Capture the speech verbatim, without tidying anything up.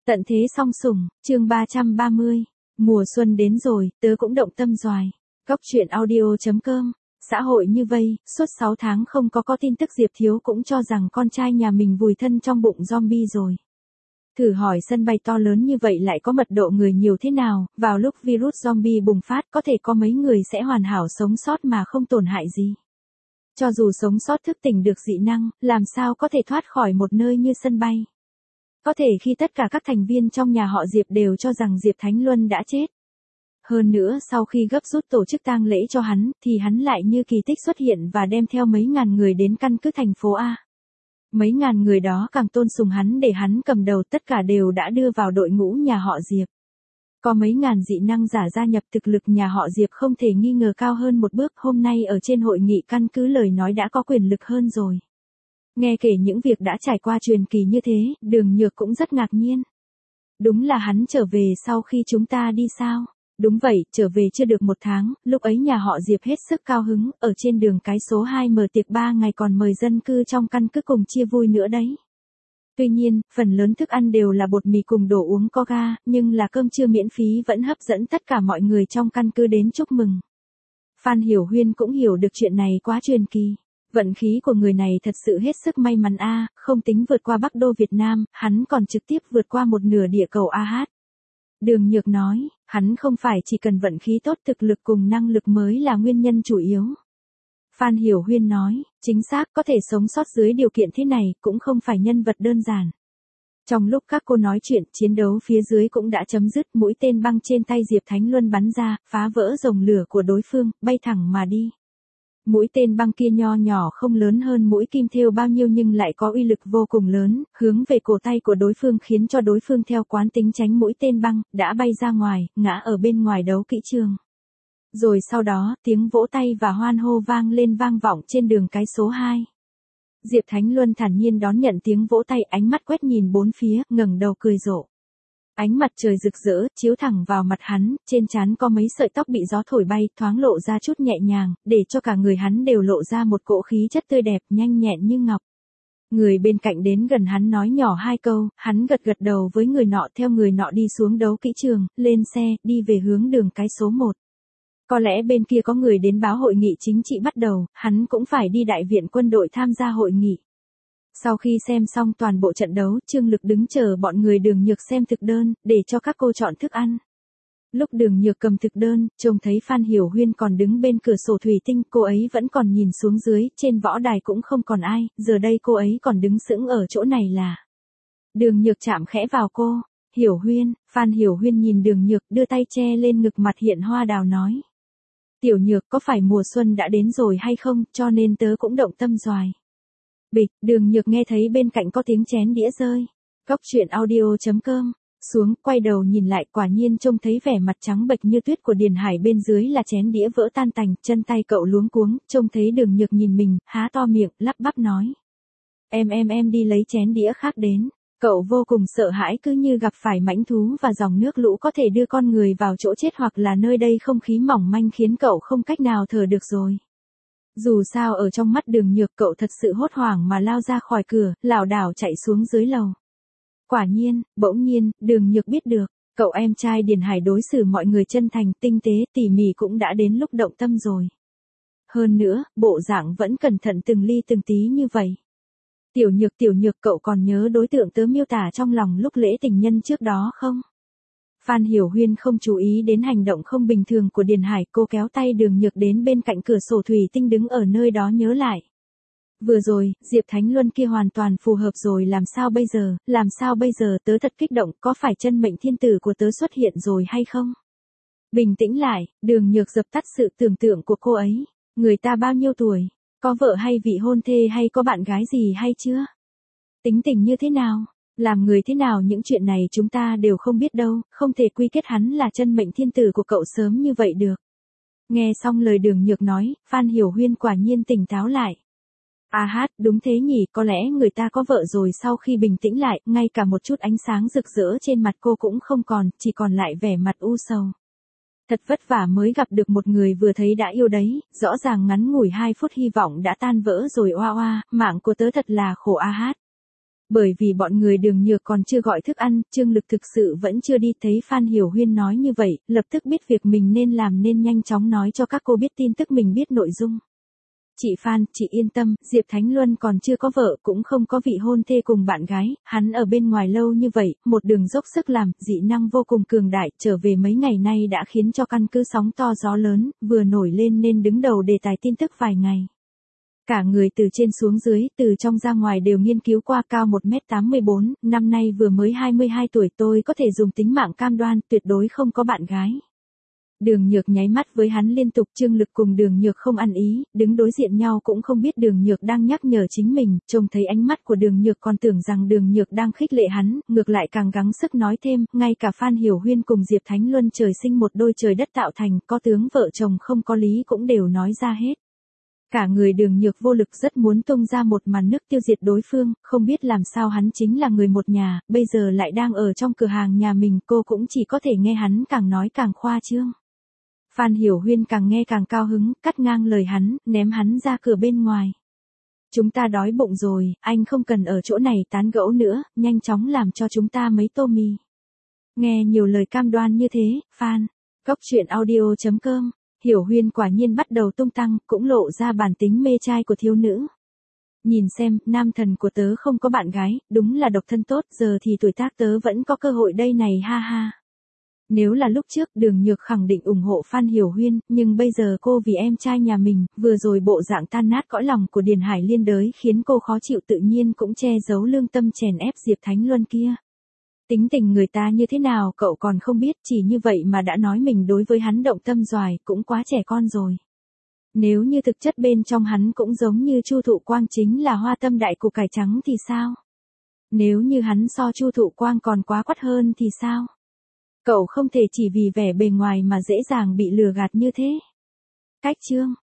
Tận thế song sủng, chương ba trăm ba mươi. Mùa xuân đến rồi, tớ cũng động tâm doài. Góc truyện audio.com. Xã hội như vây, suốt sáu tháng không có có tin tức Diệp Thiếu cũng cho rằng con trai nhà mình vùi thân trong bụng zombie rồi. Thử hỏi sân bay to lớn như vậy lại có mật độ người nhiều thế nào, vào lúc virus zombie bùng phát có thể có mấy người sẽ hoàn hảo sống sót mà không tổn hại gì. Cho dù sống sót thức tỉnh được dị năng, làm sao có thể thoát khỏi một nơi như sân bay. Có thể khi tất cả các thành viên trong nhà họ Diệp đều cho rằng Diệp Thánh Luân đã chết. Hơn nữa sau khi gấp rút tổ chức tang lễ cho hắn, thì hắn lại như kỳ tích xuất hiện và đem theo mấy ngàn người đến căn cứ thành phố A. Mấy ngàn người đó càng tôn sùng hắn để hắn cầm đầu, tất cả đều đã đưa vào đội ngũ nhà họ Diệp. Có mấy ngàn dị năng giả gia nhập, thực lực nhà họ Diệp không thể nghi ngờ cao hơn một bước. Hôm nay ở trên hội nghị căn cứ lời nói đã có quyền lực hơn rồi. Nghe kể những việc đã trải qua truyền kỳ như thế, Đường Nhược cũng rất ngạc nhiên. Đúng là hắn trở về sau khi chúng ta đi sao? Đúng vậy, trở về chưa được một tháng, lúc ấy nhà họ Diệp hết sức cao hứng, ở trên đường cái số hai mở tiệc ba ngày còn mời dân cư trong căn cứ cùng chia vui nữa đấy. Tuy nhiên, phần lớn thức ăn đều là bột mì cùng đồ uống coca, nhưng là cơm trưa miễn phí vẫn hấp dẫn tất cả mọi người trong căn cứ đến chúc mừng. Phan Hiểu Huyên cũng hiểu được chuyện này quá truyền kỳ. Vận khí của người này thật sự hết sức may mắn a, không tính vượt qua Bắc Đô Việt Nam, hắn còn trực tiếp vượt qua một nửa địa cầu a hát. Đường Nhược nói, hắn không phải chỉ cần vận khí tốt, thực lực cùng năng lực mới là nguyên nhân chủ yếu. Phan Hiểu Huyên nói, chính xác, có thể sống sót dưới điều kiện thế này cũng không phải nhân vật đơn giản. Trong lúc các cô nói chuyện, chiến đấu phía dưới cũng đã chấm dứt, mũi tên băng trên tay Diệp Thánh Luân bắn ra, phá vỡ rồng lửa của đối phương, bay thẳng mà đi. Mũi tên băng kia nho nhỏ không lớn hơn mũi kim thêu bao nhiêu nhưng lại có uy lực vô cùng lớn, hướng về cổ tay của đối phương khiến cho đối phương theo quán tính tránh mũi tên băng, đã bay ra ngoài, ngã ở bên ngoài đấu kỹ trường. Rồi sau đó, tiếng vỗ tay và hoan hô vang lên vang vọng trên đường cái số hai. Diệp Thánh Luân thản nhiên đón nhận tiếng vỗ tay, ánh mắt quét nhìn bốn phía, ngẩng đầu cười rộ. Ánh mặt trời rực rỡ, chiếu thẳng vào mặt hắn, trên trán có mấy sợi tóc bị gió thổi bay, thoáng lộ ra chút nhẹ nhàng, để cho cả người hắn đều lộ ra một cỗ khí chất tươi đẹp, nhanh nhẹn như ngọc. Người bên cạnh đến gần hắn nói nhỏ hai câu, hắn gật gật đầu với người nọ, theo người nọ đi xuống đấu kỹ trường, lên xe, đi về hướng đường cái số một. Có lẽ bên kia có người đến báo hội nghị chính trị bắt đầu, hắn cũng phải đi đại viện quân đội tham gia hội nghị. Sau khi xem xong toàn bộ trận đấu, Trương Lực đứng chờ bọn người Đường Nhược xem thực đơn, để cho các cô chọn thức ăn. Lúc Đường Nhược cầm thực đơn, trông thấy Phan Hiểu Huyên còn đứng bên cửa sổ thủy tinh, cô ấy vẫn còn nhìn xuống dưới, trên võ đài cũng không còn ai, giờ đây cô ấy còn đứng sững ở chỗ này là. Đường Nhược chạm khẽ vào cô, Hiểu Huyên, Phan Hiểu Huyên nhìn Đường Nhược, đưa tay che lên ngực, mặt hiện hoa đào nói. Tiểu Nhược, có phải mùa xuân đã đến rồi hay không, cho nên tớ cũng động tâm doài. Bịch, Đường Nhược nghe thấy bên cạnh có tiếng chén đĩa rơi. Góc truyện audio.com. Xuống, quay đầu nhìn lại, quả nhiên trông thấy vẻ mặt trắng bệch như tuyết của Điền Hải, bên dưới là chén đĩa vỡ tan tành, chân tay cậu luống cuống, trông thấy Đường Nhược nhìn mình, há to miệng, lắp bắp nói. Em em em đi lấy chén đĩa khác đến. Cậu vô cùng sợ hãi, cứ như gặp phải mãnh thú và dòng nước lũ có thể đưa con người vào chỗ chết, hoặc là nơi đây không khí mỏng manh khiến cậu không cách nào thở được rồi. Dù sao ở trong mắt Đường Nhược, cậu thật sự hốt hoảng mà lao ra khỏi cửa, lảo đảo chạy xuống dưới lầu. Quả nhiên, bỗng nhiên, Đường Nhược biết được, cậu em trai Điền Hải đối xử mọi người chân thành, tinh tế, tỉ mỉ cũng đã đến lúc động tâm rồi. Hơn nữa, bộ dạng vẫn cẩn thận từng ly từng tí như vậy. Tiểu Nhược tiểu Nhược, cậu còn nhớ đối tượng tớ miêu tả trong lòng lúc lễ tình nhân trước đó không? Phan Hiểu Huyên không chú ý đến hành động không bình thường của Điền Hải, cô kéo tay Đường Nhược đến bên cạnh cửa sổ thủy tinh đứng ở nơi đó nhớ lại. Vừa rồi, Diệp Thánh Luân kia hoàn toàn phù hợp rồi, làm sao bây giờ, làm sao bây giờ, tớ thật kích động, có phải chân mệnh thiên tử của tớ xuất hiện rồi hay không? Bình tĩnh lại, Đường Nhược dập tắt sự tưởng tượng của cô ấy. Người ta bao nhiêu tuổi? Có vợ hay vị hôn thê hay có bạn gái gì hay chưa? Tính tình như thế nào? Làm người thế nào, những chuyện này chúng ta đều không biết đâu, không thể quy kết hắn là chân mệnh thiên tử của cậu sớm như vậy được. Nghe xong lời Đường Nhược nói, Phan Hiểu Huyên quả nhiên tỉnh táo lại. À hát, đúng thế nhỉ, có lẽ người ta có vợ rồi. Sau khi bình tĩnh lại, ngay cả một chút ánh sáng rực rỡ trên mặt cô cũng không còn, chỉ còn lại vẻ mặt u sầu. Thật vất vả mới gặp được một người vừa thấy đã yêu đấy, rõ ràng ngắn ngủi hai phút hy vọng đã tan vỡ rồi, oa oa, mạng của tớ thật là khổ a hát. Bởi vì bọn người Đường Nhược còn chưa gọi thức ăn, Trương Lực thực sự vẫn chưa đi, thấy Phan Hiểu Huyên nói như vậy, lập tức biết việc mình nên làm nên nhanh chóng nói cho các cô biết tin tức mình biết nội dung. Chị Phan, chị yên tâm, Diệp Thánh Luân còn chưa có vợ, cũng không có vị hôn thê cùng bạn gái, hắn ở bên ngoài lâu như vậy, một đường dốc sức làm, dị năng vô cùng cường đại, trở về mấy ngày nay đã khiến cho căn cứ sóng to gió lớn, vừa nổi lên nên đứng đầu đề tài tin tức vài ngày. Cả người từ trên xuống dưới, từ trong ra ngoài đều nghiên cứu qua, cao một mét tám mươi bốn, năm nay vừa mới hai mươi hai tuổi, tôi có thể dùng tính mạng cam đoan, tuyệt đối không có bạn gái. Đường Nhược nháy mắt với hắn liên tục, Trương Lực cùng Đường Nhược không ăn ý, đứng đối diện nhau cũng không biết Đường Nhược đang nhắc nhở chính mình, trông thấy ánh mắt của Đường Nhược còn tưởng rằng Đường Nhược đang khích lệ hắn, ngược lại càng gắng sức nói thêm, ngay cả Phan Hiểu Huyên cùng Diệp Thánh Luân trời sinh một đôi trời đất tạo thành, có tướng vợ chồng không có lý cũng đều nói ra hết. Cả người Đường Nhược vô lực, rất muốn tung ra một màn nước tiêu diệt đối phương, không biết làm sao hắn chính là người một nhà, bây giờ lại đang ở trong cửa hàng nhà mình, cô cũng chỉ có thể nghe hắn càng nói càng khoa trương. Phan Hiểu Huyên càng nghe càng cao hứng, cắt ngang lời hắn, ném hắn ra cửa bên ngoài. Chúng ta đói bụng rồi, anh không cần ở chỗ này tán gẫu nữa, nhanh chóng làm cho chúng ta mấy tô mì. Nghe nhiều lời cam đoan như thế, Phan. Cốc truyện audio chấm com. Hiểu Huyên quả nhiên bắt đầu tung tăng, cũng lộ ra bản tính mê trai của thiếu nữ. Nhìn xem, nam thần của tớ không có bạn gái, đúng là độc thân tốt, giờ thì tuổi tác tớ vẫn có cơ hội đây này, ha ha. Nếu là lúc trước, Đường Nhược khẳng định ủng hộ Phan Hiểu Huyên, nhưng bây giờ cô vì em trai nhà mình, vừa rồi bộ dạng tan nát cõi lòng của Điền Hải Liên đới khiến cô khó chịu, tự nhiên cũng che giấu lương tâm chèn ép Diệp Thánh Luân kia. Tính tình người ta như thế nào cậu còn không biết, chỉ như vậy mà đã nói mình đối với hắn động tâm doài, cũng quá trẻ con rồi. Nếu như thực chất bên trong hắn cũng giống như Chu Thụ Quang chính là hoa tâm đại củ cải trắng thì sao? Nếu như hắn so Chu Thụ Quang còn quá quắt hơn thì sao? Cậu không thể chỉ vì vẻ bề ngoài mà dễ dàng bị lừa gạt như thế. Cách chương